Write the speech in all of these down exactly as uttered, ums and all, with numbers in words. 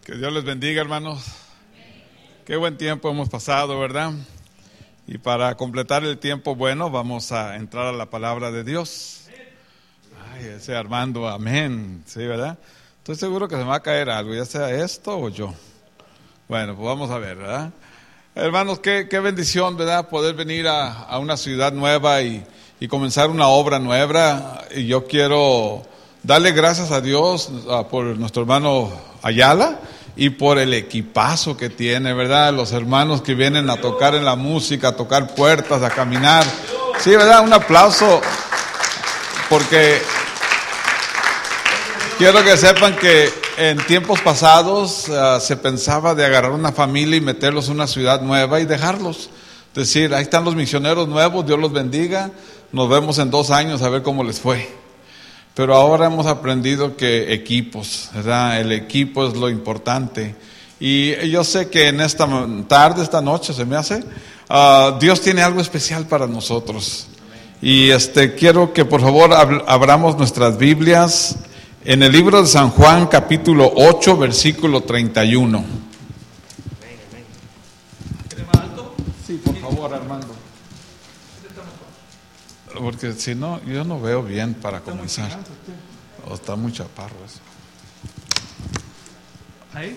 Que Dios les bendiga, hermanos. Qué buen tiempo hemos pasado, ¿verdad? Y para completar el tiempo bueno, vamos a entrar a la palabra de Dios. Ay, ese Armando, amén. Sí, ¿verdad? Estoy seguro que se me va a caer algo, ya sea esto o yo. Bueno, pues vamos a ver, ¿verdad? Hermanos, qué, qué bendición, ¿verdad? Poder venir a, a una ciudad nueva y, y comenzar una obra nueva. Y yo quiero darle gracias a Dios uh, por nuestro hermano Ayala y por el equipazo que tiene, ¿verdad? Los hermanos que vienen a tocar en la música, a tocar puertas, a caminar. Sí, ¿verdad? Un aplauso, porque quiero que sepan que en tiempos pasados uh, se pensaba de agarrar una familia y meterlos en una ciudad nueva y dejarlos. Es decir, ahí están los misioneros nuevos, Dios los bendiga, nos vemos en dos años a ver cómo les fue. Pero ahora hemos aprendido que equipos, ¿verdad? El equipo es lo importante. Y yo sé que en esta tarde, esta noche, se me hace, uh, Dios tiene algo especial para nosotros. Y este quiero que por favor ab- abramos nuestras Biblias en el libro de San Juan, capítulo ocho, versículo treinta y uno. Sí, por favor, Armando. Porque si no, yo no veo bien para comenzar. O está muy chaparro eso. ¿Ahí?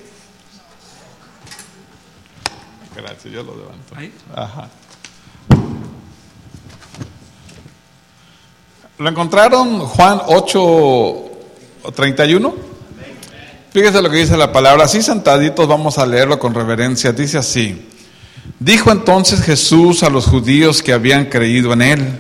Gracias, yo lo levanto. ¿Ahí? Ajá. ¿Lo encontraron? Juan ocho, treinta y uno. Fíjese lo que dice la palabra. Así sentaditos vamos a leerlo con reverencia. Dice así: dijo entonces Jesús a los judíos que habían creído en él: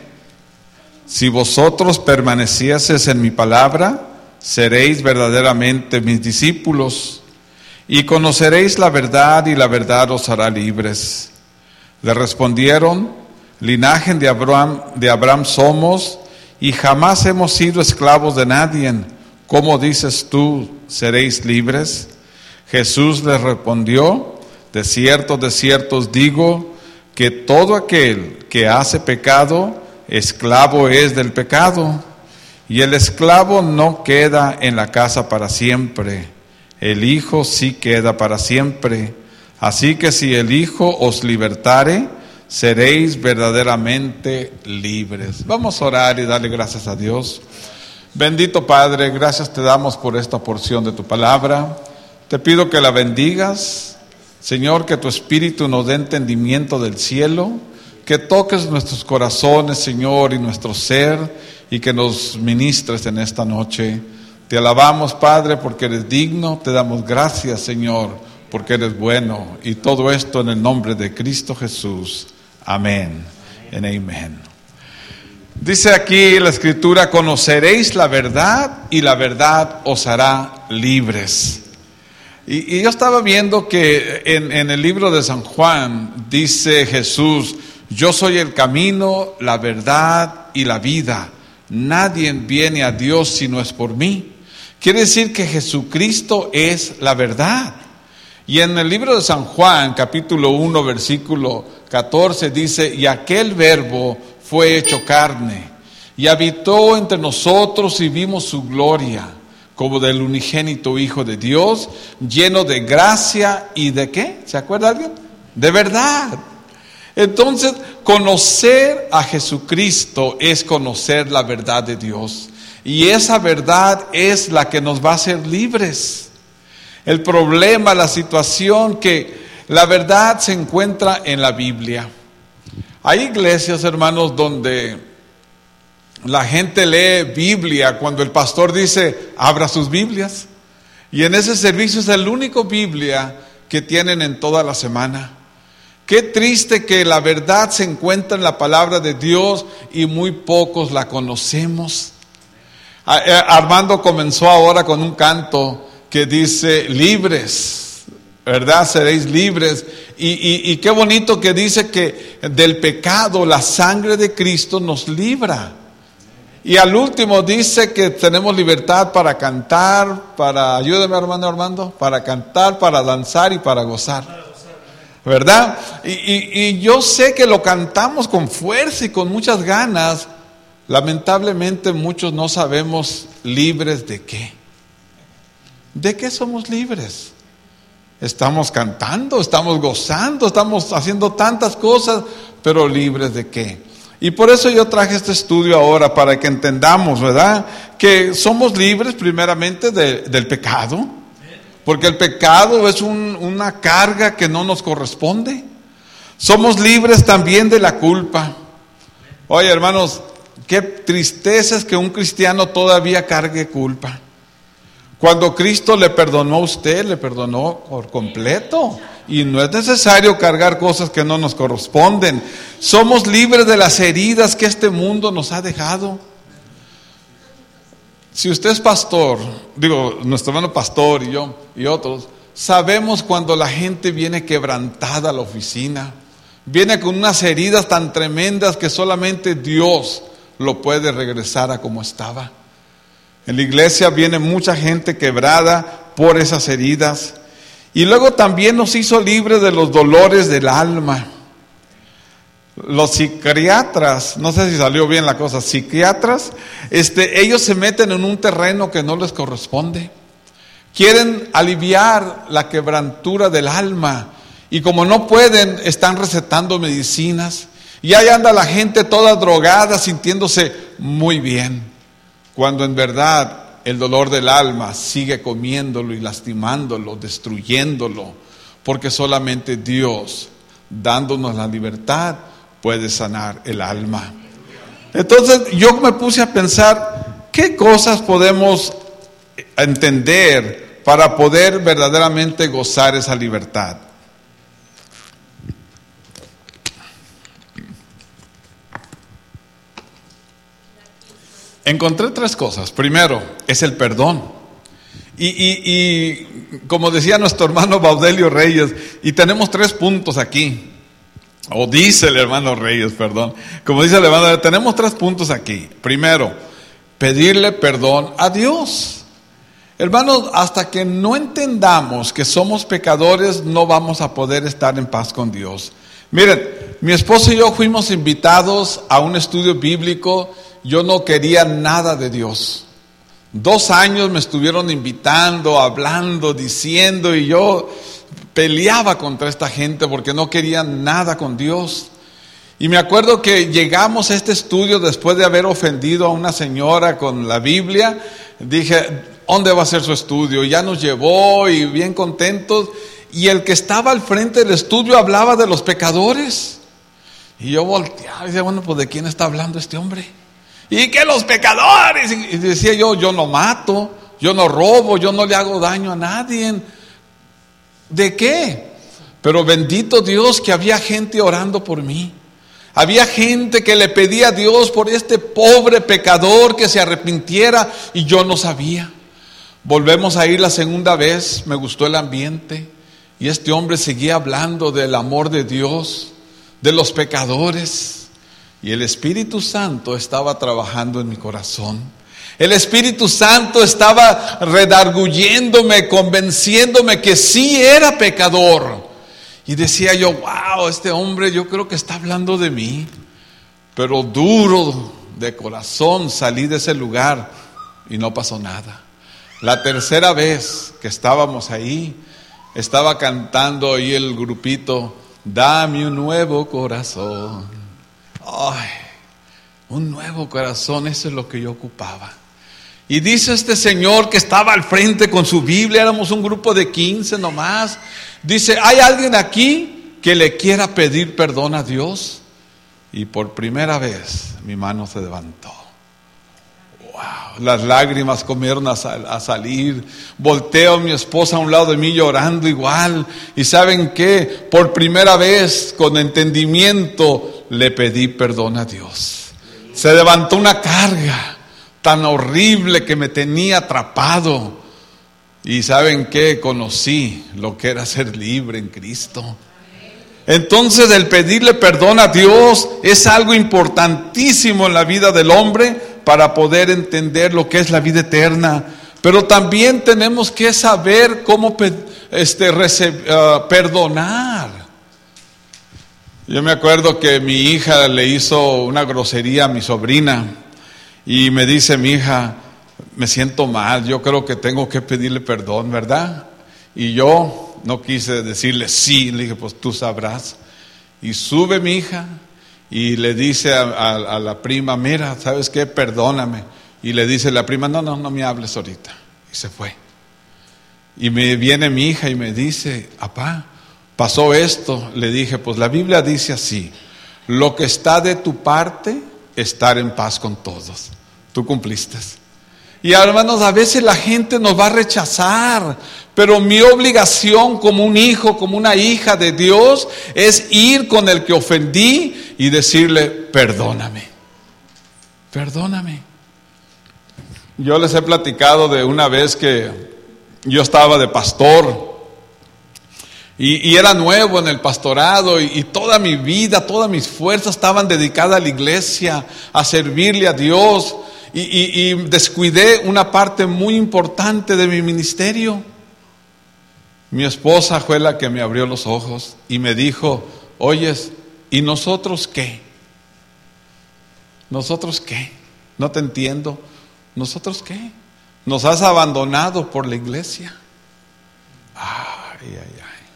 si vosotros permanecieseis en mi palabra, seréis verdaderamente mis discípulos, y conoceréis la verdad, y la verdad os hará libres. Le respondieron: linaje de Abraham, de Abraham somos, y jamás hemos sido esclavos de nadie. ¿Cómo dices tú, seréis libres? Jesús les respondió: de cierto, de cierto os digo, que todo aquel que hace pecado, esclavo es del pecado, y el esclavo no queda en la casa para siempre, el Hijo sí queda para siempre. Así que si el Hijo os libertare, seréis verdaderamente libres. Vamos a orar y darle gracias a Dios. Bendito Padre, gracias te damos por esta porción de tu palabra. Te pido que la bendigas, Señor, que tu Espíritu nos dé entendimiento del cielo, que toques nuestros corazones, Señor, y nuestro ser, y que nos ministres en esta noche. Te alabamos, Padre, porque eres digno. Te damos gracias, Señor, porque eres bueno. Y todo esto en el nombre de Cristo Jesús. Amén. And amén. Dice aquí la Escritura: conoceréis la verdad, y la verdad os hará libres. Y, y yo estaba viendo que en, en el libro de San Juan dice Jesús: yo soy el camino, la verdad y la vida. Nadie viene a Dios si no es por mí. Quiere decir que Jesucristo es la verdad. Y en el libro de San Juan, capítulo uno, versículo catorce, dice: y aquel verbo fue hecho carne, y habitó entre nosotros, y vimos su gloria, como del unigénito Hijo de Dios, lleno de gracia y de ¿qué? ¿Se acuerda alguien? De verdad. Entonces, conocer a Jesucristo es conocer la verdad de Dios. Y esa verdad es la que nos va a hacer libres. El problema, la situación, que la verdad se encuentra en la Biblia. Hay iglesias, hermanos, donde la gente lee Biblia cuando el pastor dice: abra sus Biblias. Y en ese servicio es el único Biblia que tienen en toda la semana. Qué triste que la verdad se encuentra en la palabra de Dios y muy pocos la conocemos. Armando comenzó ahora con un canto que dice: libres, ¿verdad? Seréis libres. Y, y, y qué bonito que dice que del pecado la sangre de Cristo nos libra. Y al último dice que tenemos libertad para cantar, para, ayúdame hermano Armando, para cantar, para danzar y para gozar. ¿Verdad? Y, y, y yo sé que lo cantamos con fuerza y con muchas ganas. Lamentablemente muchos no sabemos libres de qué. ¿De qué somos libres? Estamos cantando, estamos gozando, estamos haciendo tantas cosas, pero libres ¿de qué? Y por eso yo traje este estudio ahora, para que entendamos, ¿verdad?, que somos libres primeramente de, del pecado, porque el pecado es un, una carga que no nos corresponde. Somos libres también de la culpa. Oye, hermanos, qué tristeza es que un cristiano todavía cargue culpa. Cuando Cristo le perdonó a usted, le perdonó por completo. Y no es necesario cargar cosas que no nos corresponden. Somos libres de las heridas que este mundo nos ha dejado. Si usted es pastor, digo, nuestro hermano pastor y yo y otros, sabemos cuando la gente viene quebrantada a la oficina, viene con unas heridas tan tremendas que solamente Dios lo puede regresar a como estaba. En la iglesia viene mucha gente quebrada por esas heridas. Y luego también nos hizo libres de los dolores del alma. Los psiquiatras, no sé si salió bien la cosa, psiquiatras, este, ellos se meten en un terreno que no les corresponde. Quieren aliviar la quebrantura del alma, y como no pueden, están recetando medicinas, y ahí anda la gente toda drogada, sintiéndose muy bien, cuando en verdad el dolor del alma sigue comiéndolo y lastimándolo, destruyéndolo, porque solamente Dios, dándonos la libertad, puede sanar el alma. Entonces yo me puse a pensar, ¿qué cosas podemos entender para poder verdaderamente gozar esa libertad? Encontré tres cosas. Primero, es el perdón. Y, y, y como decía nuestro hermano Baudelio Reyes, y tenemos tres puntos aquí, o dice el hermano Reyes, perdón, como dice el hermano, tenemos tres puntos aquí. Primero, pedirle perdón a Dios. Hermanos, hasta que no entendamos que somos pecadores, no vamos a poder estar en paz con Dios. Miren, mi esposo y yo fuimos invitados a un estudio bíblico. Yo no quería nada de Dios. Dos años me estuvieron invitando, hablando, diciendo, y yo peleaba contra esta gente porque no quería nada con Dios. Y me acuerdo que llegamos a este estudio después de haber ofendido a una señora con la Biblia. Dije, ¿dónde va a ser su estudio? Ya nos llevó y bien contentos. Y el que estaba al frente del estudio hablaba de los pecadores. Y yo volteaba y decía, bueno, pues ¿de quién está hablando este hombre? Y que los pecadores, y decía yo, yo no mato, yo no robo, yo no le hago daño a nadie. ¿De qué? Pero bendito Dios que había gente orando por mí. Había gente que le pedía a Dios por este pobre pecador que se arrepintiera, y yo no sabía. Volvemos a ir la segunda vez, me gustó el ambiente, y este hombre seguía hablando del amor de Dios, de los pecadores. Y el Espíritu Santo estaba trabajando en mi corazón. El Espíritu Santo estaba redarguyéndome, convenciéndome que sí era pecador. Y decía yo, wow, este hombre yo creo que está hablando de mí. Pero duro de corazón salí de ese lugar y no pasó nada. La tercera vez que estábamos ahí, estaba cantando ahí el grupito, dame un nuevo corazón. Ay, un nuevo corazón, eso es lo que yo ocupaba. Y dice este señor que estaba al frente con su Biblia, éramos un grupo de quince nomás. Dice, ¿hay alguien aquí que le quiera pedir perdón a Dios? Y por primera vez mi mano se levantó. Wow, las lágrimas comieron a, sal, a salir. Volteo a mi esposa a un lado de mí llorando igual. Y ¿saben qué? Por primera vez, con entendimiento, le pedí perdón a Dios. Se levantó una carga tan horrible que me tenía atrapado. Y ¿saben qué? Conocí lo que era ser libre en Cristo. Entonces el pedirle perdón a Dios es algo importantísimo en la vida del hombre para poder entender lo que es la vida eterna. Pero también tenemos que saber cómo este, uh, perdonar. Yo me acuerdo que mi hija le hizo una grosería a mi sobrina y me dice mi hija, me siento mal, yo creo que tengo que pedirle perdón, ¿verdad? Y yo no quise decirle sí, le dije, pues tú sabrás. Y sube mi hija y le dice a, a, a la prima, mira, ¿sabes qué? Perdóname. Y le dice la prima, no, no, no me hables ahorita. Y se fue. Y me viene mi hija y me dice, papá, pasó esto. Le dije, pues la Biblia dice así, lo que está de tu parte, estar en paz con todos. Tú cumpliste. Y hermanos, a veces la gente nos va a rechazar, pero mi obligación como un hijo, como una hija de Dios, es ir con el que ofendí y decirle, perdóname, perdóname. Yo les he platicado de una vez que yo estaba de pastor y, y era nuevo en el pastorado y, y toda mi vida, todas mis fuerzas estaban dedicadas a la iglesia, a servirle a Dios. Y, y, y descuidé una parte muy importante de mi ministerio. Mi esposa fue la que me abrió los ojos y me dijo, oyes, ¿y nosotros qué? ¿Nosotros qué? No te entiendo. ¿Nosotros qué? Nos has abandonado por la iglesia. Ay, ay, ay.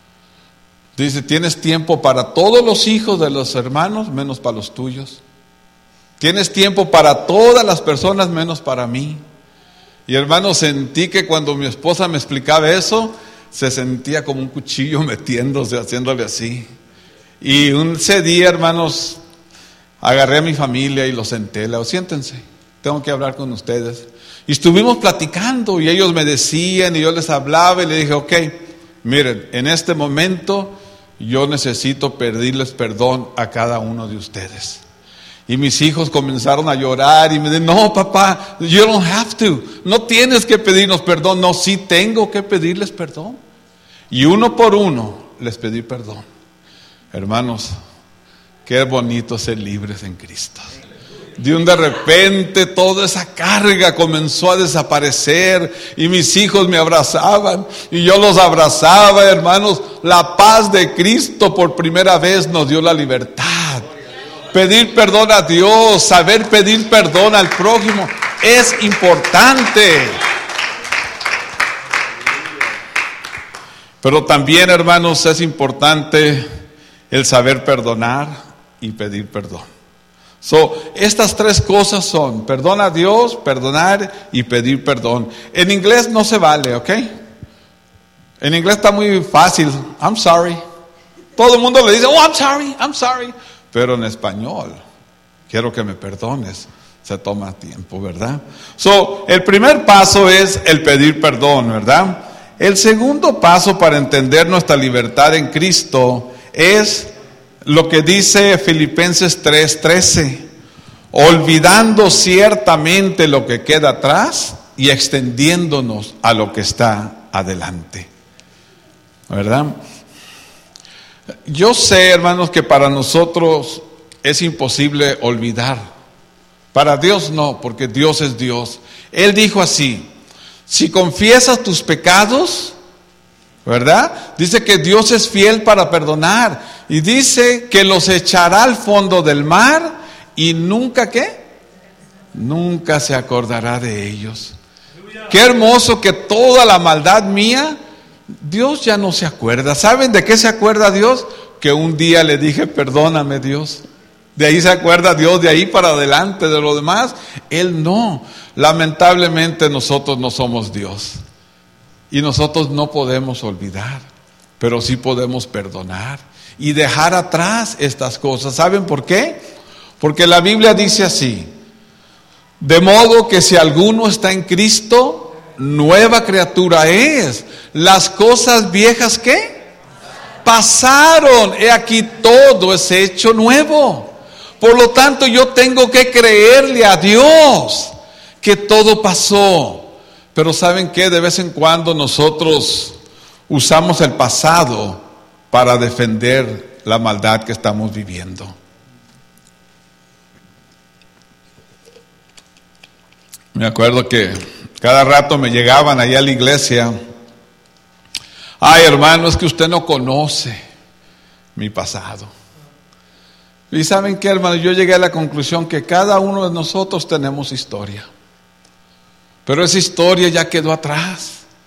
Dice, tienes tiempo para todos los hijos de los hermanos, menos para los tuyos. Tienes tiempo para todas las personas menos para mí. Y hermano, sentí que cuando mi esposa me explicaba eso, se sentía como un cuchillo metiéndose, haciéndole así. Y un ese día, hermanos, agarré a mi familia y los senté. Le digo, siéntense, tengo que hablar con ustedes. Y estuvimos platicando y ellos me decían y yo les hablaba y le dije, ok, miren, en este momento yo necesito pedirles perdón a cada uno de ustedes. Y mis hijos comenzaron a llorar y me dicen, no papá, you don't have to, no tienes que pedirnos perdón. No, sí tengo que pedirles perdón. Y uno por uno les pedí perdón. Hermanos, qué bonito ser libres en Cristo. De un de repente toda esa carga comenzó a desaparecer y mis hijos me abrazaban y yo los abrazaba, hermanos. La paz de Cristo por primera vez nos dio la libertad. Pedir perdón a Dios, saber pedir perdón al prójimo es importante. Pero también, hermanos, es importante el saber perdonar y pedir perdón. So, estas tres cosas son perdón a Dios, perdonar y pedir perdón. En inglés no se vale, ¿ok? En inglés está muy fácil. I'm sorry. Todo el mundo le dice, oh, I'm sorry, I'm sorry. Pero en español, quiero que me perdones, se toma tiempo, ¿verdad? So, el primer paso es el pedir perdón, ¿verdad? El segundo paso para entender nuestra libertad en Cristo es lo que dice Filipenses tres trece, olvidando ciertamente lo que queda atrás y extendiéndonos a lo que está adelante, ¿verdad? Yo sé, hermanos, que para nosotros es imposible olvidar. Para Dios no, porque Dios es Dios. Él dijo así, si confiesas tus pecados, ¿verdad? Dice que Dios es fiel para perdonar. Y dice que los echará al fondo del mar y nunca, ¿qué? Nunca se acordará de ellos. Qué hermoso que toda la maldad mía, Dios ya no se acuerda. ¿Saben de qué se acuerda Dios? Que un día le dije, perdóname Dios. De ahí se acuerda Dios, de ahí para adelante. De lo demás, Él no. Lamentablemente nosotros no somos Dios. Y nosotros no podemos olvidar, pero sí podemos perdonar y dejar atrás estas cosas. ¿Saben por qué? Porque la Biblia dice así, de modo que si alguno está en Cristo, nueva criatura es. Las cosas viejas, ¿qué? Pasaron. He aquí todo es hecho nuevo. Por lo tanto, yo tengo que creerle a Dios que todo pasó. Pero ¿saben qué? De vez en cuando nosotros usamos el pasado para defender la maldad que estamos viviendo. Me acuerdo que cada rato me llegaban allá a la iglesia, ay hermano, es que usted no conoce mi pasado. Y ¿saben qué, hermano? Yo llegué a la conclusión que cada uno de nosotros tenemos historia, pero esa historia ya quedó atrás.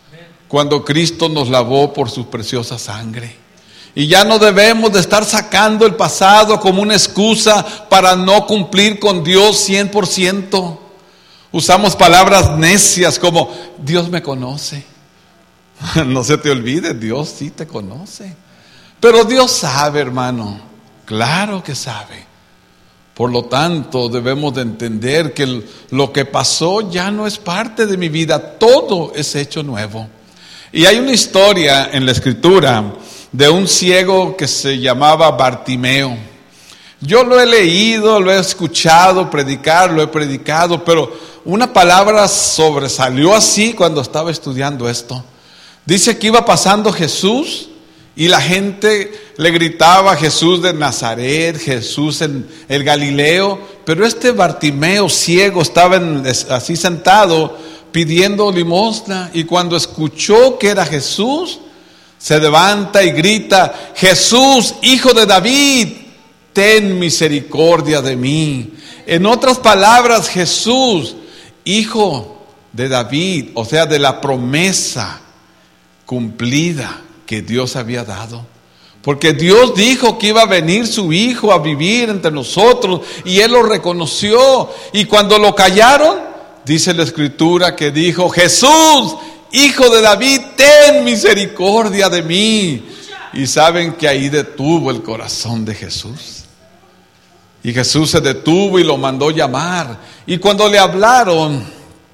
cuando Cristo nos lavó por su preciosa sangre. Y ya no debemos de estar sacando el pasado como una excusa para no cumplir con Dios cien por ciento. Usamos palabras necias como Dios me conoce. No se te olvide, Dios sí te conoce. Pero Dios sabe, hermano, claro que sabe. Por lo tanto, debemos de entender que lo que pasó ya no es parte de mi vida, todo es hecho nuevo. Y hay una historia en la Escritura de un ciego que se llamaba Bartimeo. Yo lo he leído, lo he escuchado predicar, lo he predicado, pero una palabra sobresalió así cuando estaba estudiando esto. Dice que iba pasando Jesús y la gente le gritaba Jesús de Nazaret, Jesús en el Galileo, pero este Bartimeo ciego estaba en, así sentado pidiendo limosna, y cuando escuchó que era Jesús, se levanta y grita: Jesús, hijo de David, ten misericordia de mí. En otras palabras, Jesús, hijo de David, o sea, de la promesa cumplida que Dios había dado. Porque Dios dijo que iba a venir su hijo a vivir entre nosotros, y él lo reconoció. Y cuando lo callaron, dice la Escritura que dijo: Jesús, hijo de David, ten misericordia de mí. Y saben que ahí detuvo el corazón de Jesús. Y Jesús se detuvo y lo mandó llamar. Y cuando le hablaron,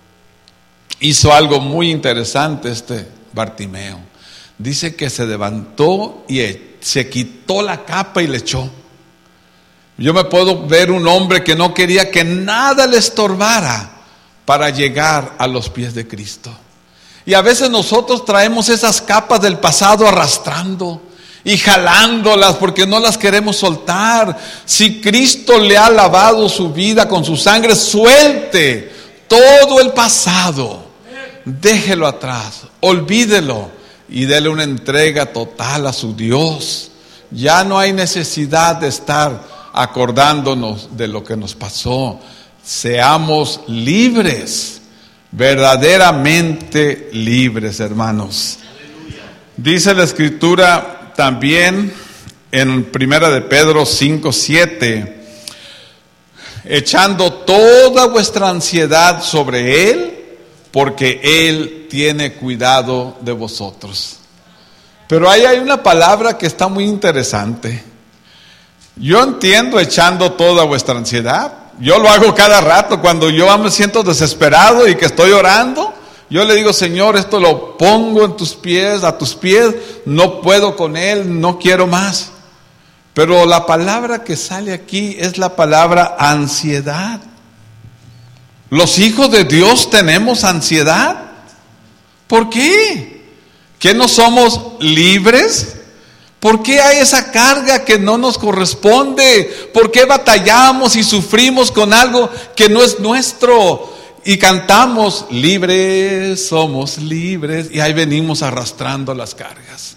hizo algo muy interesante este Bartimeo. Dice que se levantó y se quitó la capa y le echó. Yo me puedo ver un hombre que no quería que nada le estorbara para llegar a los pies de Cristo. Y a veces nosotros traemos esas capas del pasado arrastrando y jalándolas porque no las queremos soltar. Si Cristo le ha lavado su vida con su sangre, suelte todo el pasado, déjelo atrás, olvídelo y dele una entrega total a su Dios. Ya no hay necesidad de estar acordándonos de lo que nos pasó. Seamos libres, verdaderamente libres, hermanos. Dice la Escritura también en Primera de Pedro cinco siete: echando toda vuestra ansiedad sobre Él, porque Él tiene cuidado de vosotros. Pero ahí hay una palabra que está muy interesante. Yo entiendo echando toda vuestra ansiedad. Yo lo hago cada rato cuando yo me siento desesperado y que estoy orando. Yo le digo: Señor, esto lo pongo en tus pies, a tus pies, no puedo con él, no quiero más. Pero la palabra que sale aquí es la palabra ansiedad. Los hijos de Dios tenemos ansiedad. ¿Por qué? ¿Que no somos libres? ¿Por qué hay esa carga que no nos corresponde? ¿Por qué batallamos y sufrimos con algo que no es nuestro? Y cantamos: libres, somos libres, y ahí venimos arrastrando las cargas,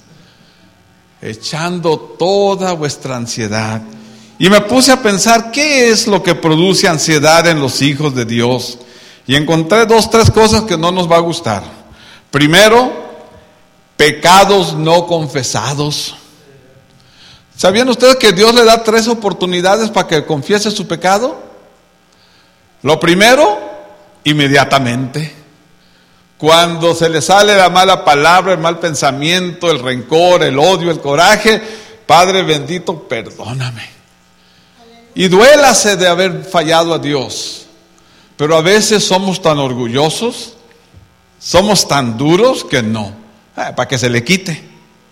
echando toda vuestra ansiedad. Y me puse a pensar, ¿qué es lo que produce ansiedad en los hijos de Dios? Y encontré dos, tres cosas que no nos va a gustar. Primero, pecados no confesados. ¿Sabían ustedes que Dios le da tres oportunidades para que confiese su pecado? Lo primero, inmediatamente. Cuando se le sale la mala palabra, el mal pensamiento, el rencor, el odio, el coraje: Padre bendito, perdóname. Y duélase de haber fallado a Dios. Pero a veces somos tan orgullosos, somos tan duros que no, eh, para que se le quite,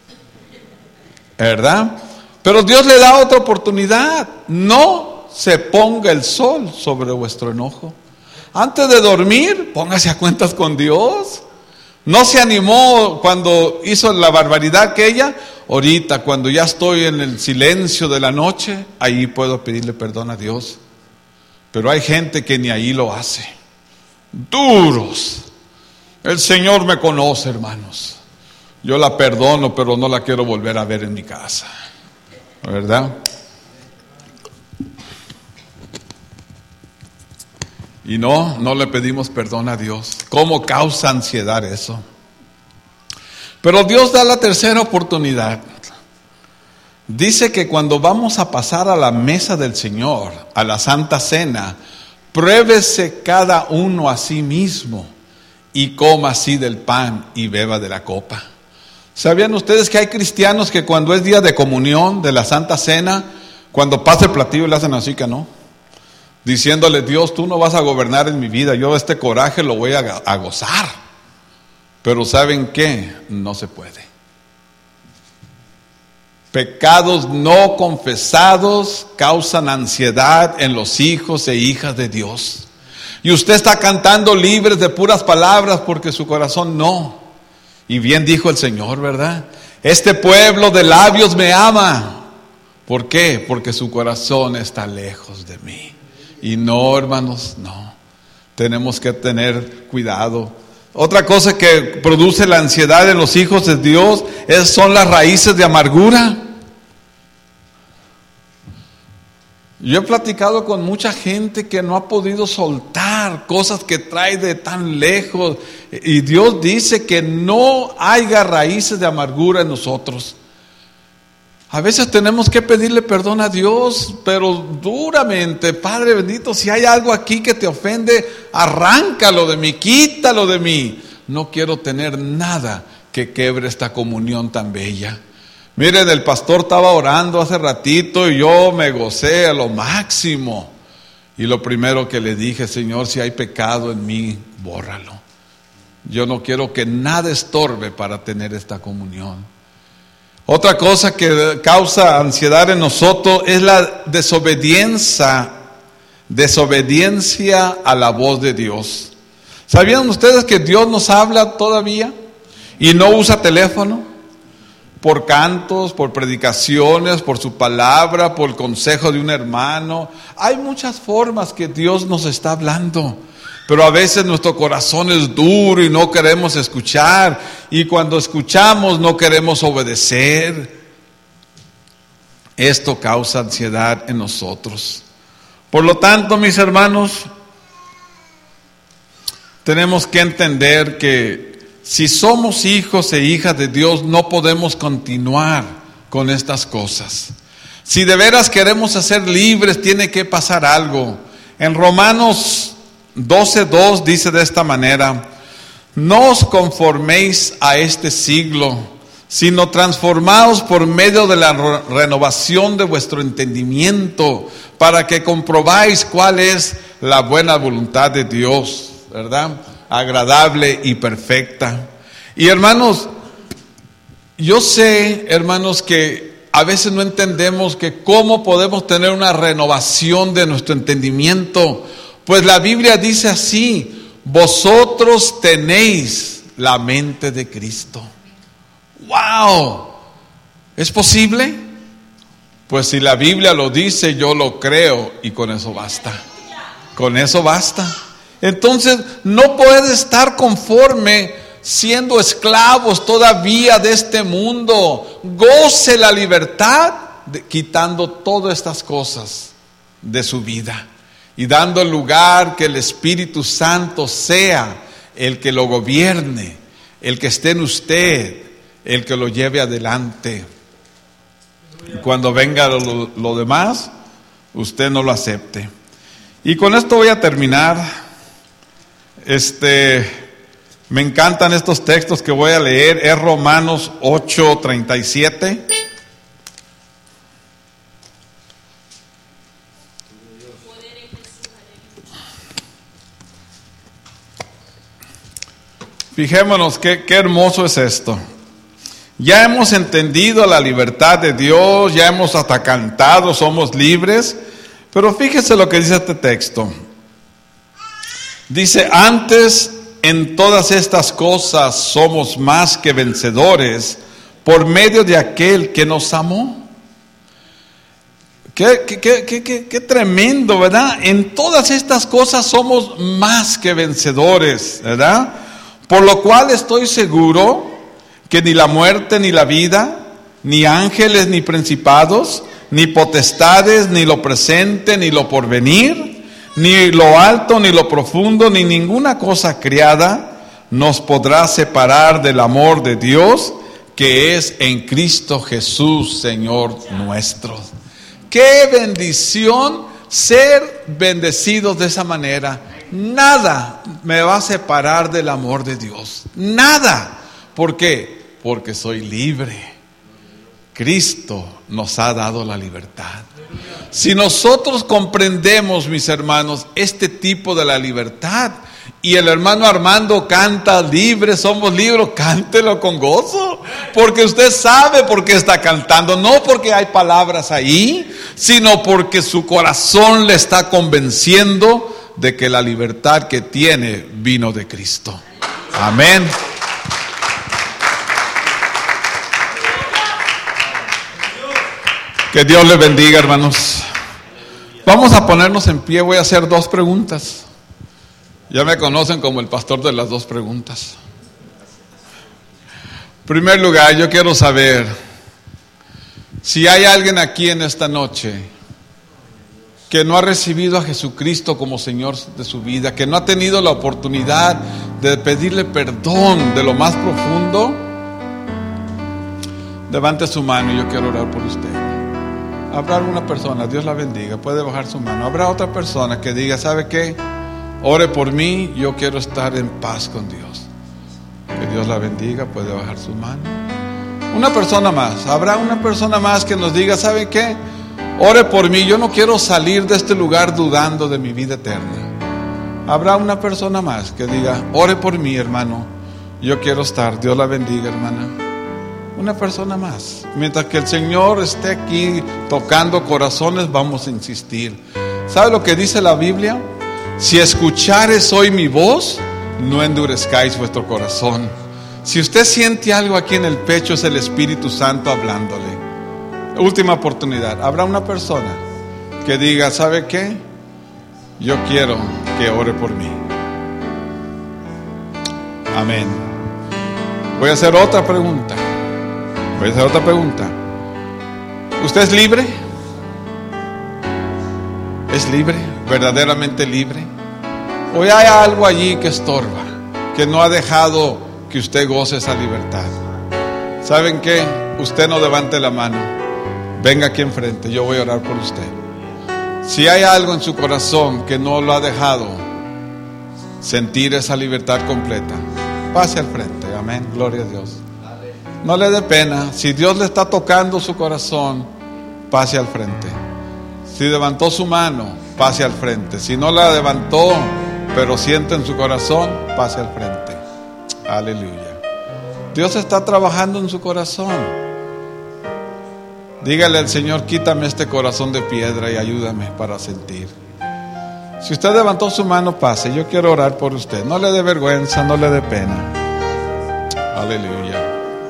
¿verdad? Pero Dios le da otra oportunidad. No se ponga el sol sobre vuestro enojo. Antes de dormir, póngase a cuentas con Dios. No se animó cuando hizo la barbaridad aquella. Ahorita, cuando ya estoy en el silencio de la noche, ahí puedo pedirle perdón a Dios. Pero hay gente que ni ahí lo hace. Duros. El Señor me conoce, hermanos. Yo la perdono, pero no la quiero volver a ver en mi casa, ¿verdad? Y no, no le pedimos perdón a Dios. ¿Cómo causa ansiedad eso? Pero Dios da la tercera oportunidad. Dice que cuando vamos a pasar a la mesa del Señor, a la Santa Cena, pruébese cada uno a sí mismo y coma así del pan y beba de la copa. ¿Sabían ustedes que hay cristianos que cuando es día de comunión, de la Santa Cena, cuando pasa el platillo le hacen así que no? Diciéndole, Dios, tú no vas a gobernar en mi vida, yo este coraje lo voy a, a gozar. Pero ¿saben qué? No se puede. Pecados no confesados causan ansiedad en los hijos e hijas de Dios. Y usted está cantando libres de puras palabras porque su corazón no. Y bien dijo el Señor, ¿verdad? Este pueblo de labios me ama. ¿Por qué? Porque su corazón está lejos de mí. Y no, hermanos, no. Tenemos que tener cuidado. Otra cosa que produce la ansiedad en los hijos de Dios es, son las raíces de amargura. Yo he platicado con mucha gente que no ha podido soltar cosas que trae de tan lejos. Y Dios dice que no haya raíces de amargura en nosotros. A veces tenemos que pedirle perdón a Dios, pero duramente. Padre bendito, si hay algo aquí que te ofende, arráncalo de mí, quítalo de mí. No quiero tener nada que quebre esta comunión tan bella. Miren, el pastor estaba orando hace ratito y yo me gocé a lo máximo. Y lo primero que le dije, Señor, si hay pecado en mí, bórralo. Yo no quiero que nada estorbe para tener esta comunión. Otra cosa que causa ansiedad en nosotros es la desobediencia, desobediencia a la voz de Dios. ¿Sabían ustedes que Dios nos habla todavía y no usa teléfono? Por cantos, por predicaciones, por su palabra, por el consejo de un hermano. Hay muchas formas que Dios nos está hablando. Pero a veces nuestro corazón es duro y no queremos escuchar. Y cuando escuchamos no queremos obedecer. Esto causa ansiedad en nosotros. Por lo tanto, mis hermanos, tenemos que entender que si somos hijos e hijas de Dios, no podemos continuar con estas cosas. Si de veras queremos ser libres, tiene que pasar algo. En Romanos doce dos dice de esta manera: no os conforméis a este siglo, sino transformaos por medio de la re- renovación de vuestro entendimiento, para que comprobáis cuál es la buena voluntad de Dios, ¿verdad? Agradable y perfecta. Y hermanos, yo sé, hermanos, que a veces no entendemos que cómo podemos tener una renovación de nuestro entendimiento. Pues la Biblia dice así: vosotros tenéis la mente de Cristo. ¡Wow! ¿Es posible? Pues si la Biblia lo dice, yo lo creo y con eso basta. Con eso basta. Entonces, no puede estar conforme siendo esclavos todavía de este mundo. Goce la libertad de, quitando todas estas cosas de su vida. Y dando lugar que el Espíritu Santo sea el que lo gobierne, el que esté en usted, el que lo lleve adelante. Y cuando venga lo, lo demás, usted no lo acepte. Y con esto voy a terminar. Este, me encantan estos textos que voy a leer. Es Romanos ocho treinta y siete. Fijémonos qué, qué hermoso es esto. Ya hemos entendido la libertad de Dios, ya hemos hasta cantado, somos libres. Pero fíjese lo que dice este texto. Dice: antes en todas estas cosas somos más que vencedores por medio de aquel que nos amó. Qué, qué, qué, qué, qué, qué tremendo, ¿verdad? En todas estas cosas somos más que vencedores, ¿verdad? Por lo cual estoy seguro que ni la muerte ni la vida, ni ángeles ni principados, ni potestades, ni lo presente, ni lo porvenir, ni lo alto, ni lo profundo, ni ninguna cosa criada nos podrá separar del amor de Dios que es en Cristo Jesús, Señor nuestro? ¡Qué bendición ser bendecidos de esa manera! Nada me va a separar del amor de Dios. Nada. ¿Por qué? Porque soy libre. Cristo nos ha dado la libertad. Si nosotros comprendemos, mis hermanos, este tipo de la libertad, y el hermano Armando canta libre, somos libres, cántelo con gozo, porque usted sabe por qué está cantando, no porque hay palabras ahí, sino porque su corazón le está convenciendo de que la libertad que tiene vino de Cristo. Amén. Que Dios les bendiga, hermanos. Vamos a ponernos en pie. Voy a hacer dos preguntas. Ya me conocen como el pastor de las dos preguntas. En primer lugar, yo quiero saber si hay alguien aquí en esta noche que no ha recibido a Jesucristo como Señor de su vida, que no ha tenido la oportunidad de pedirle perdón de lo más profundo. Levante su mano y yo quiero orar por usted. Habrá alguna persona, Dios la bendiga, puede bajar su mano. Habrá otra persona que diga, ¿sabe qué? Ore por mí, yo quiero estar en paz con Dios. Que Dios la bendiga, puede bajar su mano. Una persona más, habrá una persona más que nos diga, ¿sabe qué? Ore por mí, yo no quiero salir de este lugar dudando de mi vida eterna. Habrá una persona más que diga, ore por mí, hermano, yo quiero estar. Dios la bendiga, hermana. Una persona más. Mientras que el Señor esté aquí tocando corazones, vamos a insistir. ¿Sabe lo que dice la Biblia? Si escuchares hoy mi voz, no endurezcáis vuestro corazón. Si usted siente algo aquí en el pecho, es el Espíritu Santo hablándole. Última oportunidad. Habrá una persona que diga, ¿sabe qué? Yo quiero que ore por mí. Amén. Voy a hacer otra pregunta. Voy a hacer otra pregunta. ¿Usted es libre? ¿Es libre? ¿Verdaderamente libre? ¿O hay algo allí que estorba, que no ha dejado que usted goce esa libertad? ¿Saben qué? Usted no levante la mano. Venga aquí enfrente, yo voy a orar por usted. Si hay algo en su corazón que no lo ha dejado sentir esa libertad completa, pase al frente. Amén, gloria a Dios. No le dé pena. Si Dios le está tocando su corazón, pase al frente. Si levantó su mano, pase al frente. Si no la levantó, pero siente en su corazón, pase al frente. Aleluya. Dios está trabajando en su corazón. Dígale al Señor, quítame este corazón de piedra y ayúdame para sentir. Si usted levantó su mano, pase. Yo quiero orar por usted. No le dé vergüenza, no le dé pena. Aleluya.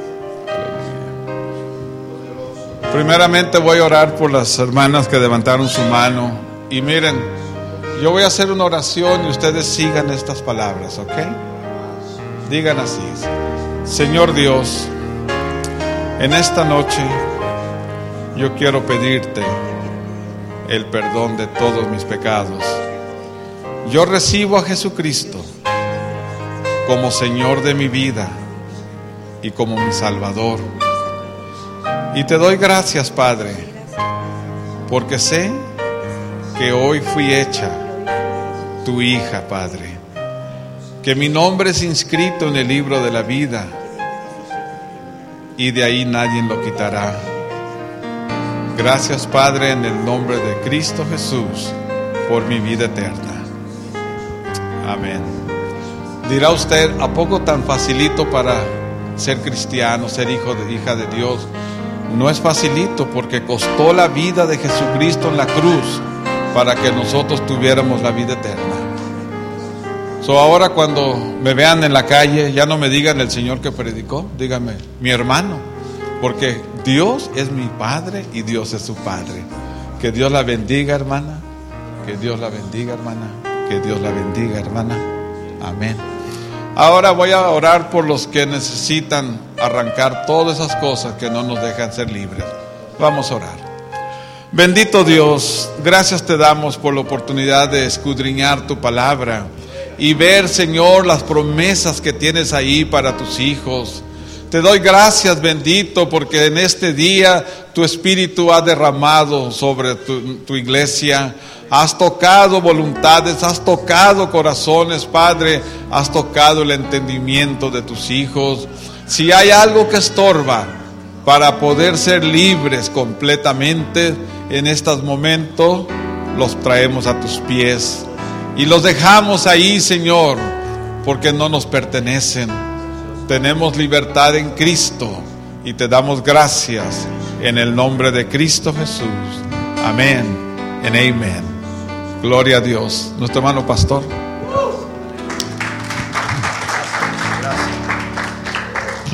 Primeramente voy a orar por las hermanas que levantaron su mano. Y miren, yo voy a hacer una oración y ustedes sigan estas palabras, ¿ok? Digan así: Señor Dios, en esta noche yo quiero pedirte el perdón de todos mis pecados. Yo recibo a Jesucristo como Señor de mi vida y como mi Salvador. Y te doy gracias, Padre, porque sé que hoy fui hecha tu hija, Padre, que mi nombre es inscrito en el libro de la vida y de ahí nadie lo quitará. Gracias, Padre, en el nombre de Cristo Jesús, por mi vida eterna. Amén. Dirá usted, ¿a poco tan facilito para ser cristiano, ser hijo de hija de Dios? No es facilito, porque costó la vida de Jesucristo en la cruz para que nosotros tuviéramos la vida eterna. So, ahora cuando me vean en la calle, ya no me digan el Señor que predicó, díganme mi hermano, porque Dios es mi Padre y Dios es su Padre. Que Dios la bendiga, hermana. Que Dios la bendiga, hermana. Que Dios la bendiga, hermana. Amén. Ahora voy a orar por los que necesitan arrancar todas esas cosas que no nos dejan ser libres. Vamos a orar. Bendito Dios, gracias te damos por la oportunidad de escudriñar tu palabra. y ver, Señor, las promesas que tienes ahí para tus hijos. Te doy gracias, bendito, porque en este día tu Espíritu ha derramado sobre tu, tu iglesia. Has tocado voluntades, has tocado corazones, Padre, has tocado el entendimiento de tus hijos. Si hay algo que estorba para poder ser libres completamente en estos momentos, los traemos a tus pies y los dejamos ahí, Señor, porque no nos pertenecen. Tenemos libertad en Cristo y te damos gracias en el nombre de Cristo Jesús. Amén y amén. Gloria a Dios. Nuestro hermano pastor.